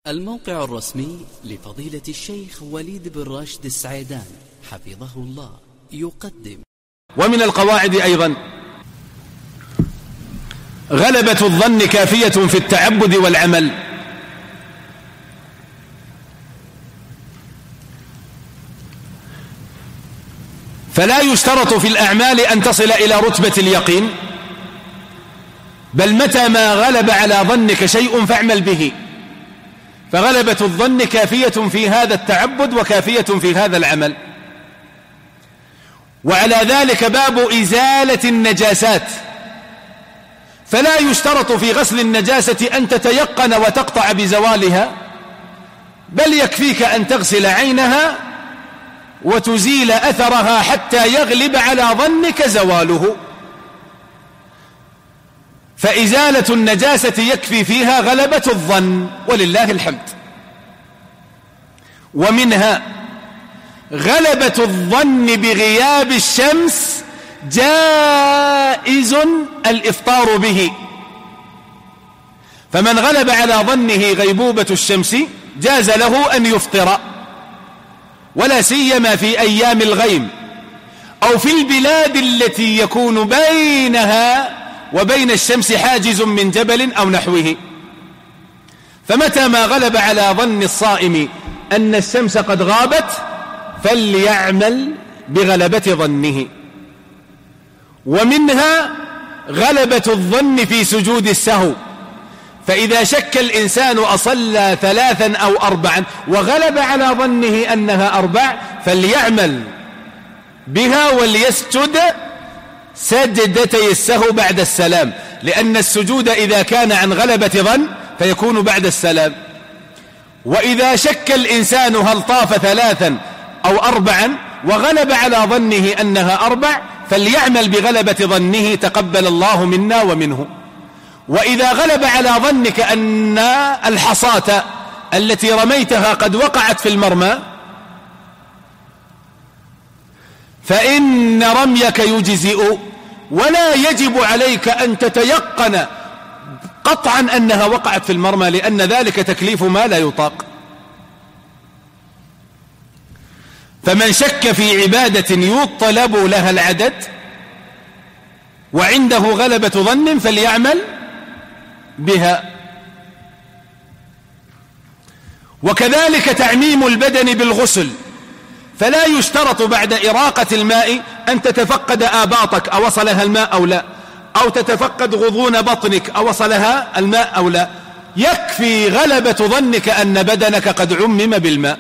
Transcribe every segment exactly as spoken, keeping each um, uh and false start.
الموقع الرسمي لفضيلة الشيخ وليد بن راشد السعيدان حفظه الله يقدم. ومن القواعد أيضا غلبة الظن كافية في التعبد والعمل. فلا يشترط في الأعمال أن تصل إلى رتبة اليقين، بل متى ما غلب على ظنك شيء فاعمل به، فغلبة الظن كافية في هذا التعبد وكافية في هذا العمل. وعلى ذلك باب إزالة النجاسات، فلا يشترط في غسل النجاسة أن تتيقن وتقطع بزوالها، بل يكفيك أن تغسل عينها وتزيل أثرها حتى يغلب على ظنك زواله، فإزالة النجاسة يكفي فيها غلبة الظن ولله الحمد. ومنها غلبة الظن بغياب الشمس جائز الإفطار به، فمن غلب على ظنه غيبوبة الشمس جاز له أن يفطر، ولا سيما في أيام الغيم أو في البلاد التي يكون بينها وبين الشمس حاجز من جبل أو نحوه. فمتى ما غلب على ظن الصائم أن الشمس قد غابت فليعمل بغلبة ظنه. ومنها غلبة الظن في سجود السهو، فإذا شك الإنسان أصلى ثلاثا أو أربعا وغلب على ظنه أنها أربع فليعمل بها وليسجد سجدتي السهو بعد السلام، لأن السجود إذا كان عن غلبة ظن فيكون بعد السلام. وإذا شك الإنسان هل طاف ثلاثا أو أربعا وغلب على ظنه أنها أربع فليعمل بغلبة ظنه تقبل الله منا ومنه. وإذا غلب على ظنك أن الحصاة التي رميتها قد وقعت في المرمى فإن رميك يجزئ، ولا يجب عليك أن تتيقن قطعا أنها وقعت في المرمى، لأن ذلك تكليف ما لا يطاق. فمن شك في عبادة يطلب لها العدد وعنده غلبة ظن فليعمل بها. وكذلك تعميم البدن بالغسل، فلا يشترط بعد إراقة الماء أن تتفقد آباطك أو وصلها الماء أو لا، أو تتفقد غضون بطنك أو وصلها الماء أو لا، يكفي غلبة ظنك أن بدنك قد عمم بالماء.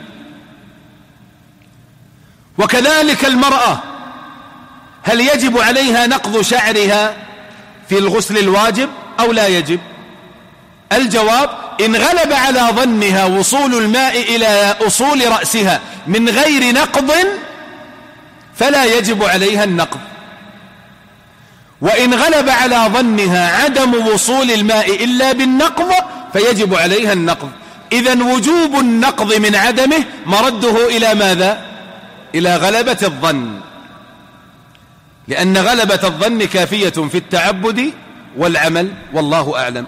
وكذلك المرأة، هل يجب عليها نقض شعرها في الغسل الواجب أو لا يجب؟ الجواب: إن غلب على ظنها وصول الماء إلى أصول رأسها من غير نقض فلا يجب عليها النقض، وإن غلب على ظنها عدم وصول الماء إلا بالنقض فيجب عليها النقض. إذن وجوب النقض من عدمه مرده إلى ماذا؟ إلى غلبة الظن، لأن غلبة الظن كافية في التعبد والعمل، والله أعلم.